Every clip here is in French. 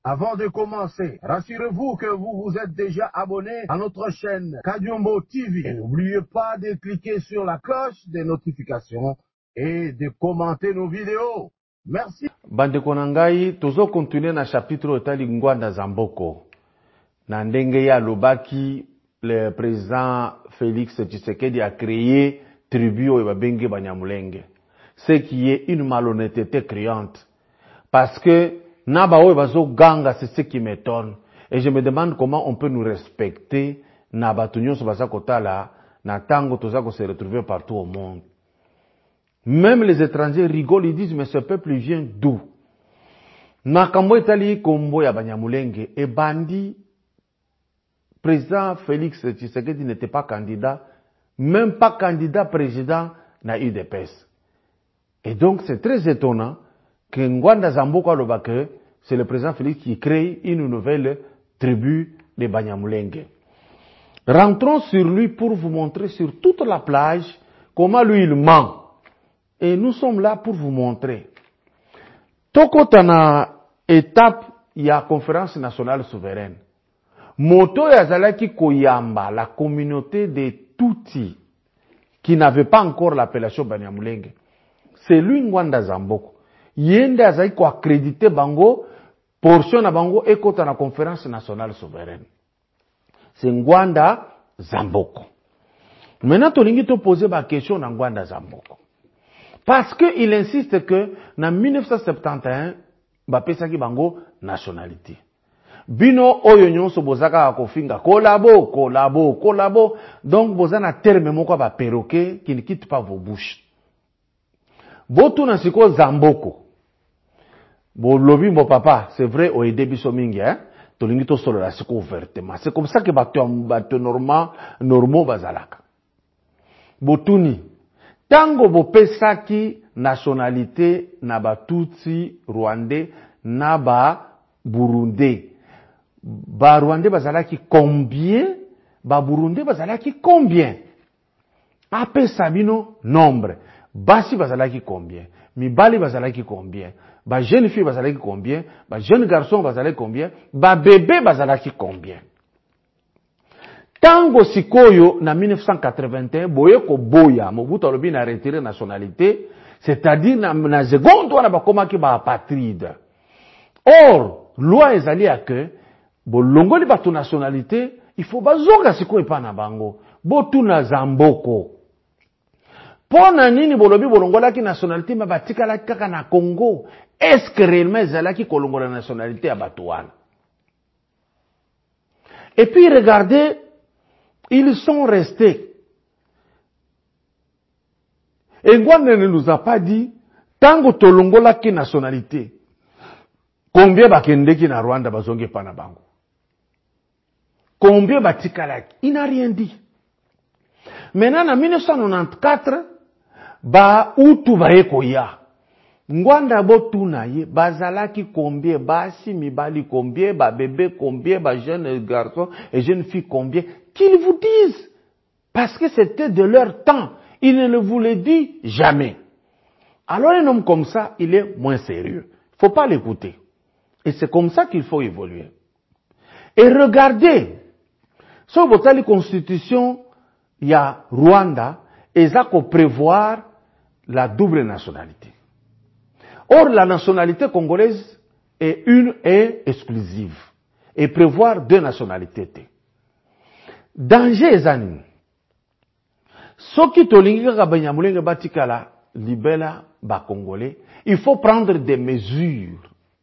Avant de commencer, rassurez-vous que vous vous êtes déjà abonné à notre chaîne Kadiombo TV. Et n'oubliez pas de cliquer sur la cloche des notifications et de commenter nos vidéos. Merci. Bandeko na ngai tozo continuer na chapitre etali ngwanda Zamboko. Na ndenge ya lobaki le président Félix Tshisekedi a créé tribu oyo babenge Banyamulenge. Ce qui est une malhonnêteté criante. Parce que Naba oyo bazo ganga, c'est ce qui m'étonne. Et je me demande comment on peut nous respecter Naba tunyo so baza kotala na tango toza ko se retrouver partout au monde. Même les étrangers rigolent, ils disent mais ce peuple vient d'où? Nakambo etali kombo ya Banyamulenge et bandi président Félix Tshisekedi n'était pas candidat, même pas candidat président na UDPS. Et donc c'est très étonnant que Ngwanda Zamboko aloba que c'est le président Félix qui crée une nouvelle tribu de Banyamulenge. Rentrons sur lui pour vous montrer sur toute la plage comment lui il ment. Et nous sommes là pour vous montrer. Tokotana étape ya conférence nationale souveraine. Moto yazalaki koyamba la communauté de Tutsi qui n'avait pas encore l'appellation Banyamulenge. C'est lui Ngwanda Zamboko. Yende azali ko accréditer bango portion na bango ekota na conférence nationale souveraine. C'est Ngwanda Zamboko. Maintenant tolingi to poser ba question na Ngwanda Zamboko. Parce que il insiste que na 1971 ba pesaki bango nationalité. Bino oyo nyonso bozaka kofinga kolabo. Donc bozana terme moko ba perroquet qui ne quitte pas vos bouches. Botu na siko Zamboko. Bo lobi mo papa, c'est vrai au debiso mingi tolingi to solo la siko ouvertement. C'est comme ça que bato normaux bazalaka. Botuni tango bo pesaki nationalité na ba Tutsi Rwandais na ba Burundais. Ba Rwandais bazalaki combien? Ba Burundais bazalaki combien? Ape sabino nombre. Basi bazalaki combien? Mibali bazalaki combien? Ba jeune fille bazalaki combien? Ba jeune garçon bazalaki combien? Ba bébé bazalaki combien? Tango sikoyo na 1981 boye ko boya Mobutu alobi na retiré nationalité, c'est-à-dire na seconde wana bakomaki ba apatride. Or loi ezali ya que bolongoli bato nationalité, il faut bazonga sikoyo pa na bango. Botu na Zamboko. Pona nini bolobi bolongolaki nationalité ma batikala kaka na Congo? Est-ce que réellement ezalaki kolongola nationalité ya bato wana? Et puis regardez, ils sont restés. Et Ngwanda ne nous a pas dit, tango tolongolaki nationalité, combien bakendeki na Rwanda bazonge pa na bango? Combien batikalaki? Il n'a rien dit. Maintenant, en 1994, ba utu baeko ya. Ngwanda botuna ye, bazalaki combien, basi mibali combien, ba bébé combien, ba jeunes garçons et jeunes filles combien, qu'ils vous disent. Parce que c'était de leur temps. Ils ne le voulaient dire jamais. Alors un homme comme ça, il est moins sérieux. Faut pas l'écouter. Et c'est comme ça qu'il faut évoluer. Et regardez, sur votre constitution, il y a Rwanda, et ça qu'on prévoir la double nationalité. Or, la nationalité congolaise est une et exclusive. Et prévoir deux nationalités. Danger ezani. Soki tolingi kaka Banyamulenge batikala libela ba congolais, il faut prendre des mesures.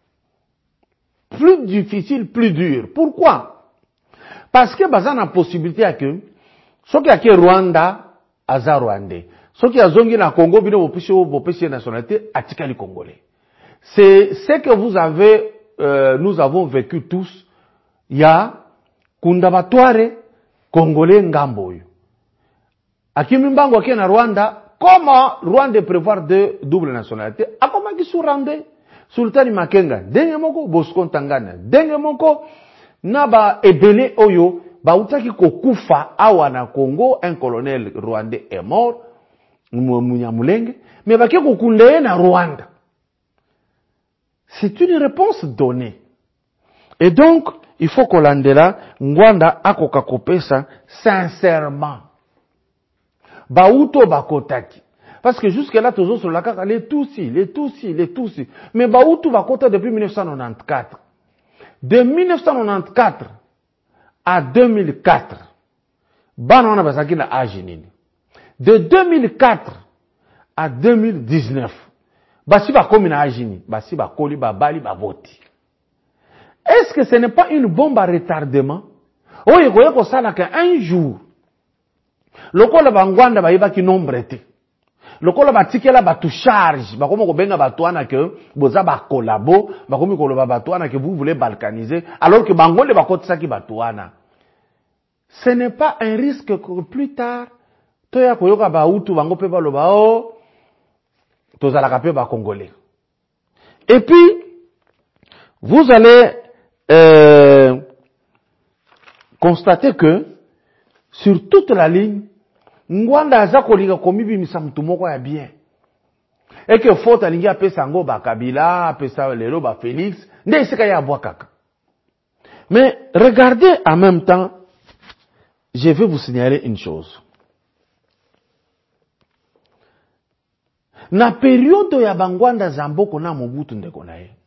Plus difficiles, plus dures. Pourquoi? Parce que bazana possibilité à que soki ake Rwanda aza Rwandais. Soki azongi na Congo bino bopesi nationalité atikali congolais. C'est ce que vous avez nous avons vécu tous. Il y a kundabatware congolais ngambo yo. Akimi mbango ake na Rwanda, comment Rwanda prévoir de double nationalité? Akoma ki surande Sultani Makenga, denge moko Bosco Ntaganda, denge moko naba ebele oyo ba utaki kokufa awa na Congo, un colonel rwandais est mort, Munyamulenge, mais baki kokundeye na Rwanda. C'est une réponse donnée. Et donc, il faut kolandela ngwanda akoka kopesa sincèrement. Bauto bakotaki. Parce que jusque là toujours sur la carte les Tutsis. Mais Bauto bakota depuis 1994. De 1994 à 2004, bana basaki na âge nini. De 2004 à 2019, basi bakomi na âge nini, basi bakoli babali baboti. Est-ce que ce n'est pas une bombe à retardement? Oye koye ko sala que un jour lokola bangwanda bayebaki nombre te. Lokola batikela batu charge, bakomi ko benga batu wana ke boza ba collabo, bakomi ko loba batu wana que vous voulez balkaniser alors que bangole bakotisaki batu wana. Ce n'est pas un risque que plus tard toya koyoka ba utu bango pe baloba o tozalaka pe ba congolais. Et puis vous allez constater que sur toute la ligne ngwanda aza kolinga komibimisa mutu moko ya bien. Et que faute alingi apesa ngo ba Kabila, apesa lelo ba Félix, nde esika ya bwakaka. Mais regardez en même temps, je vais vous signaler une chose. Na période ya bangwanda Zamboko na Mobutu ndeko na ye.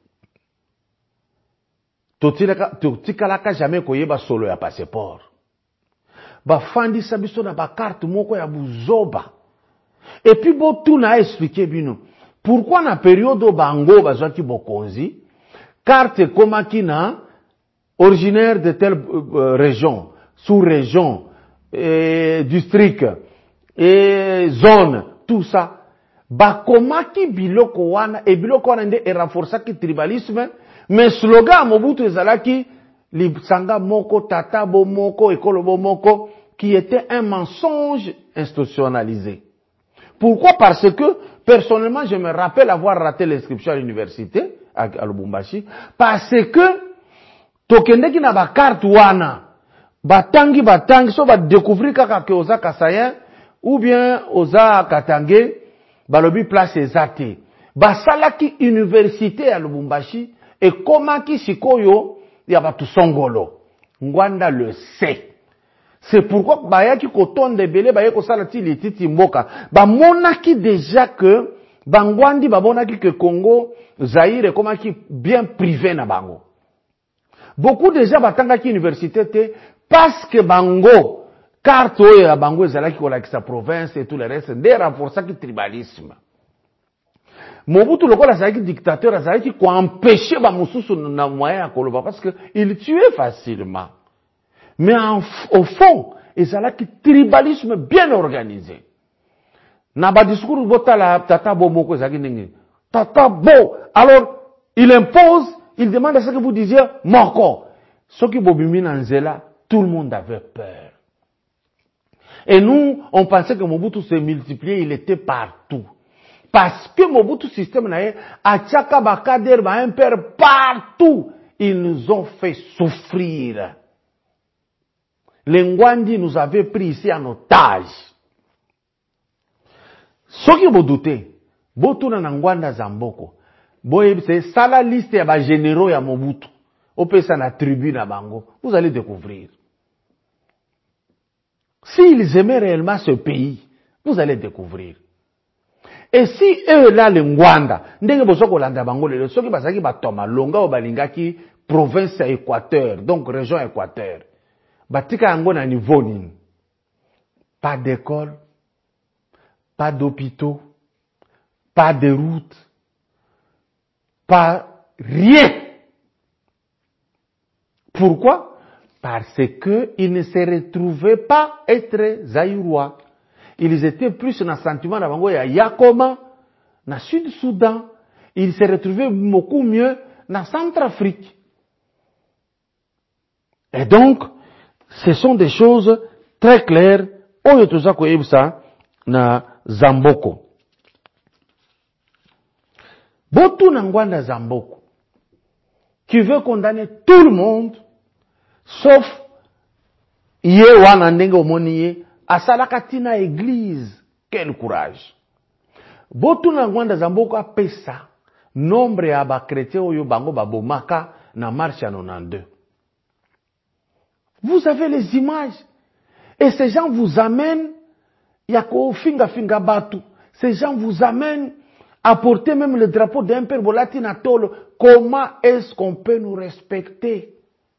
Totikalaka jamais koyeba solo ya passeport. Bafandi sabiso na ba carte moko ya buzoba. Et puis Botu na expliqué bino. Pourquoi na période bango bazwaki bokonzi, carte komaki na originaire de telle région, sous-région, district, et zone, tout ça. Bakomaki biloko wana, et biloko wana nde renforçaki tribalisme, mais slogan Mobutu ezalaki Libsanga moko, tata bo moko, ekolo bo moko, qui était un mensonge institutionnalisé. Pourquoi? Parce que, personnellement, je me rappelle avoir raté l'inscription à l'université, à Lubumbashi, parce que, tokendeki na ba carte wana, batangi, so ba découvrir kaka ke oza kasayen, ou bien oza katange, balobi place ezate. Basalaki université à Lubumbashi, et komaki sikoyo, ya batu songolo. Ngwanda le sait. C'est pourquoi bayaki koton de belé baye ko sala ti lititi mboka. Ba monaki déjà que bangwandi ba monaki que Congo Zaïre komaki bien privé na bango. Beaucoup déjà batangaki université te parce que bango carte ya bango ezalaki ko la sa province et tout le reste de renforçaki tribalisme. Mobutu lokola azalaki dictateur azalaki ko empêcher ba mususu na moyen ya koloba parce que il tuait facilement. Mais au fond, ezalaki tribalisme bien organisé. Na ba discours botala tata bo moko ezalaki ndenge. Tata bo, alors il impose, il demande à ce que vous disiez moko. Ce qui bobimi na nzela, tout le monde avait peur. Et nous, on pensait que Mobutu se multipliait, il était partout. Parce que Mobutu système nae a tchaka bakader ba un père partout. Ils nous ont fait souffrir. Les Ngwandi nous avaient pris ici en otage. Ce qui vous doutez, Botuna na Ngwanda Zamboko, c'est ça la liste ya ba généraux ya Mobutu. Opesa na tribu na bango. Vous allez découvrir. S'ils aimaient réellement ce pays, vous allez découvrir. Et si eux là les Ngwanda, ndenge bosoko landa bango lelo, soki basaki batoma longa o balingaki province Équateur, donc région Équateur. Batika yango na niveau nini? Pas d'école, pas d'hôpitaux, pas de routes, pas rien. Pourquoi? Parce que ils ne se retrouvaient pas être zaïrois. Ils étaient plus dans le sentiment d'abango ya Yakoma, dans le Sud-Soudan. Ils se retrouvaient beaucoup mieux dans Centrafrique. Et donc, ce sont des choses très claires. Oyo toza koyebisa na Zamboko. Botu na Ngwanda Zamboko, qui veut condamner tout le monde, sauf ye wana ndenge omoniye, asalaka tina église. Quel courage. Botu na Ngwanda Zamboko apesa nombre ya ba chrétien oyo bango babomaka na marche en 92. Vous avez les images. Et ces gens vous amènent, yako finga finga batu. Ces gens vous amènent à porter même le drapeau d'un père Bolati Natolo. Comment est-ce qu'on peut nous respecter?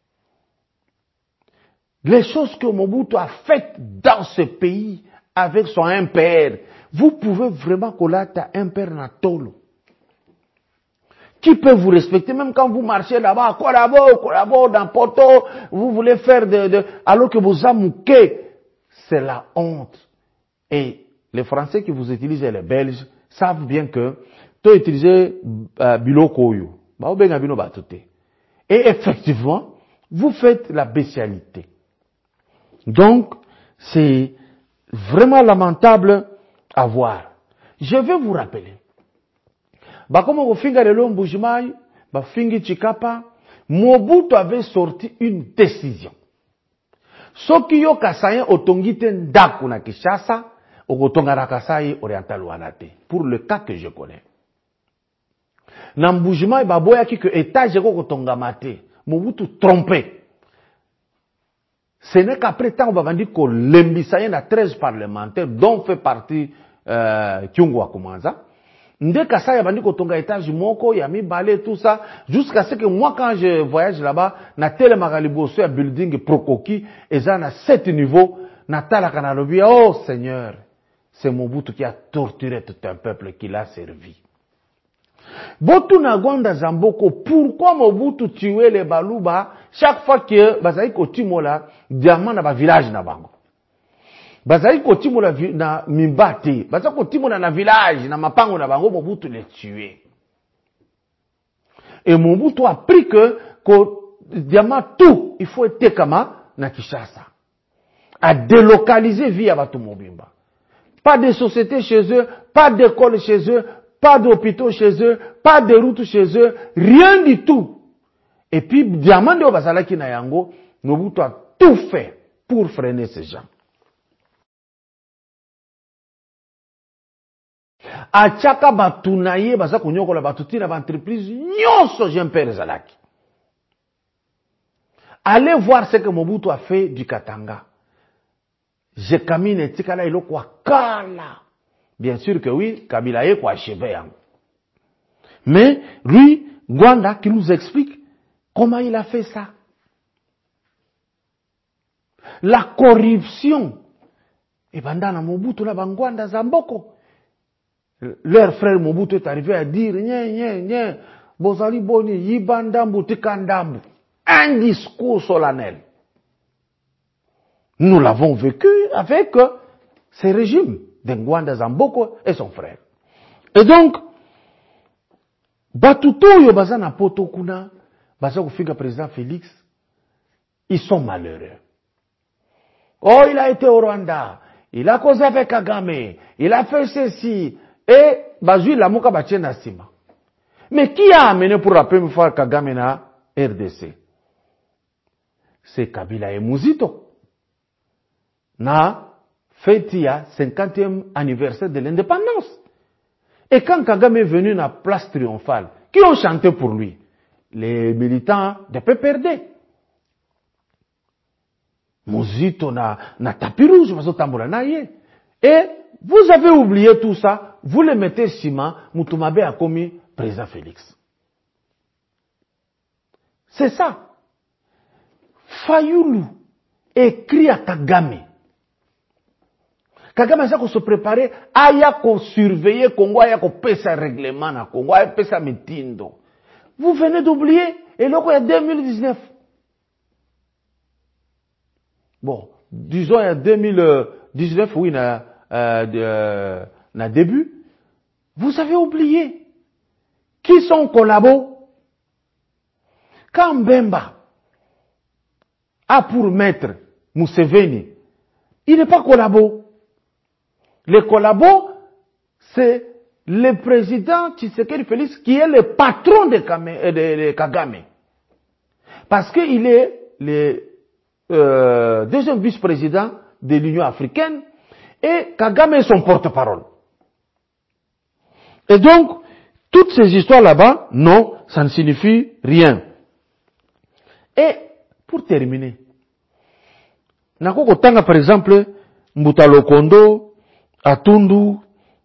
Les choses que Mobutu a faites dans ce pays avec son impère, vous pouvez vraiment collater un père Natolo. Qui peut vous respecter même quand vous marchez là-bas, collabore dans Poto, vous voulez faire alors que vous amouquez, c'est la honte. Et les Français qui vous utilisent et les Belges savent bien que tu utilises Bilokoyo. Et effectivement, vous faites la bestialité. Donc, c'est vraiment lamentable à voir. Je vais vous rappeler. Comme on finga le Mbujimai, fingi Chikapa, Mobutu avait sorti une décision. Soki yo kasayen otongite ndaku na Kinshasa, okotonga na Kasai oriental wanate. Pour le cas que je connais. Na Mbujimai baboya ki que étage ko kotonga mate. Mobutu trompé. Ce n'est qu'après temps, on va dire que l'embissayen a 13 parlementaires, dont fait partie Kyungwa Kumanza. Ndeka ça, il y a kotonga étage moko, y a mis balai, tout ça, jusqu'à ce que moi, quand je voyage là-bas, na tele magaliboso, ya building prokoki, et ça, na 7 niveaux, na tala kanalobi, oh Seigneur, c'est Mobutu qui a torturé tout un peuple qui l'a servi. Botu na Gwanda Zamboko, pourquoi Mobutu tuait les Baluba, chaque fois que, bazaï kotimo la, diamant na ba village na bango. Bazali kotimo na mimbate, bazali kotimo na village, na mapango na bango, Mobutu les tué. Et Mobutu a appris que, diamant tout, il faut être kama na Kinshasa. A délocaliser via Batu Mobimba. Pas de société chez eux, pas d'école chez eux, pas d'hôpitaux chez eux, pas de routes chez eux, rien du tout. Et puis, diamant de Bazalaki na yango, Mobutu a tout fait pour freiner ces gens. Achaka batunaye baza kunyokola batutina ba entreprise nyonso jempere zalaki. Allez voir ce que Mobutu a fait du Katanga. Je camine tikala ilo kwa kala. Bien sûr que oui, Kabila ye kwa achevé. Mais lui, Gwanda qui nous explique comment il a fait ça. La corruption. Et bandana Mobutu la bangwanda Zamboko. Leur frère Mobutu est arrivé à dire, Bozali Boni, Yibandambu, Tikandambu. Un discours solennel. Nous l'avons vécu avec ces régimes d'Ngwanda Zamboko et son frère. Et donc, Batuto yo bazana poto kuna, baza kufika président Félix, ils sont malheureux. Oh, il a été au Rwanda, il a causé avec Kagame, il a fait ceci, et bazui la moka batie na sima. Mais qui a amené pour la première fois Kagame na RDC? C'est Kabila et Muzito. Na fêti ya 50e anniversaire de l'indépendance. Et quand Kagame est venu na place triomphale, qui ont chanté pour lui? Les militants de PPRD. Muzito na tapis rouge, mazo tambola na ye. Et vous avez oublié tout ça, vous le mettez ciment, Mutumabe a commis président Félix. C'est ça. Fayulu écrit à Kagame. Kagame a se préparer, aya ko surveiller Congo, aya ko pesa règlement na Congo, aya pesa mitindo. Vous venez d'oublier, et là, il y a 2019. Bon, disons, il y a 2019, oui, na début. Vous avez oublié. Qui sont collabos? Quand Mbemba a pour maître Museveni, il n'est pas collabo. Le collabo, c'est le président Tshisekedi Félix qui est le patron de Kagame. Parce qu'il est le deuxième vice-président de l'Union africaine et Kagame est son porte-parole. Et donc, toutes ces histoires là-bas, non, ça ne signifie rien. Et pour terminer, Nakoko Tanga, par exemple, Mbuta Lokondo, Atundu,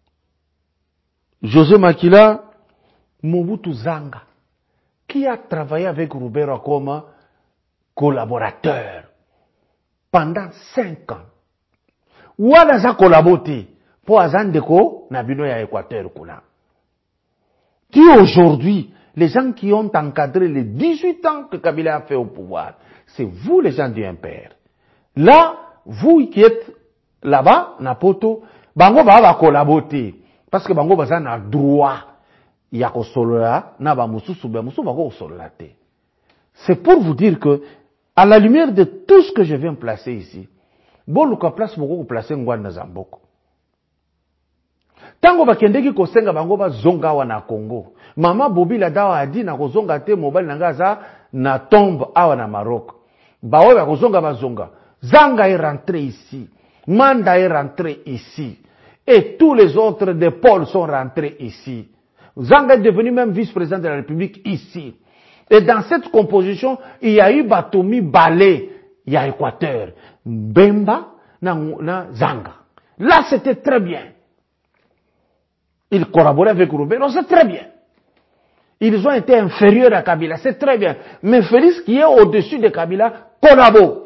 José Makila, Mobutu Zanga, qui a travaillé avec Roubero comme collaborateur pendant 5 ans. Ouana za collaboré pour Azandeko, Nabino ya Équateur Kuna. Qui aujourd'hui, les gens qui ont encadré les 18 ans que Kabila a fait au pouvoir, c'est vous les gens du MPR. Là, vous qui êtes là-bas, Napoto, Bango va collaborer. Parce que Bango va na droit. Il y a solola, na ba mususu ba musu ba ko solate. C'est pour vous dire que, à la lumière de tout ce que je viens placer ici, Boluka place moko ko placer Ngwanda Zamboko. Tango bakendeki kosenga bango ba zonga wa na Congo. Mama Bobila dawa adi na kozonga te mobile nanga za na tombe awa na Maroc. Bawe ba kozonga ba zonga. Zanga est rentré ici. Manda est rentré ici. Et tous les autres de Paul sont rentrés ici. Zanga est devenu même vice-président de la République ici. Et dans cette composition, il y a eu Batomi Balé, il y a Équateur, Bemba, na Zanga. Là, c'était très bien. Ils collaboraient avec Roubero, c'est très bien. Ils ont été inférieurs à Kabila, c'est très bien. Mais Félix, qui est au-dessus de Kabila, collabore.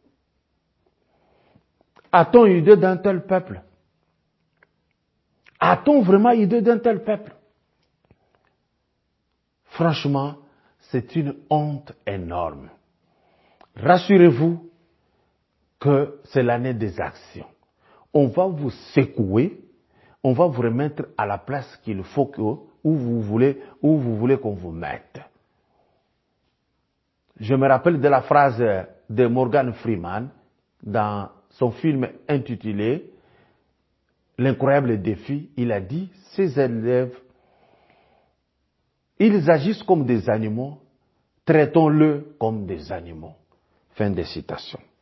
A-t-on idée d'un tel peuple? A-t-on vraiment idée d'un tel peuple? Franchement, c'est une honte énorme. Rassurez-vous que c'est l'année des actions. On va vous secouer, on va vous remettre à la place qu'il faut que, où vous voulez qu'on vous mette. Je me rappelle de la phrase de Morgan Freeman dans son film intitulé L'incroyable défi. Il a dit, ces élèves, ils agissent comme des animaux, traitons-le comme des animaux. Fin de citation.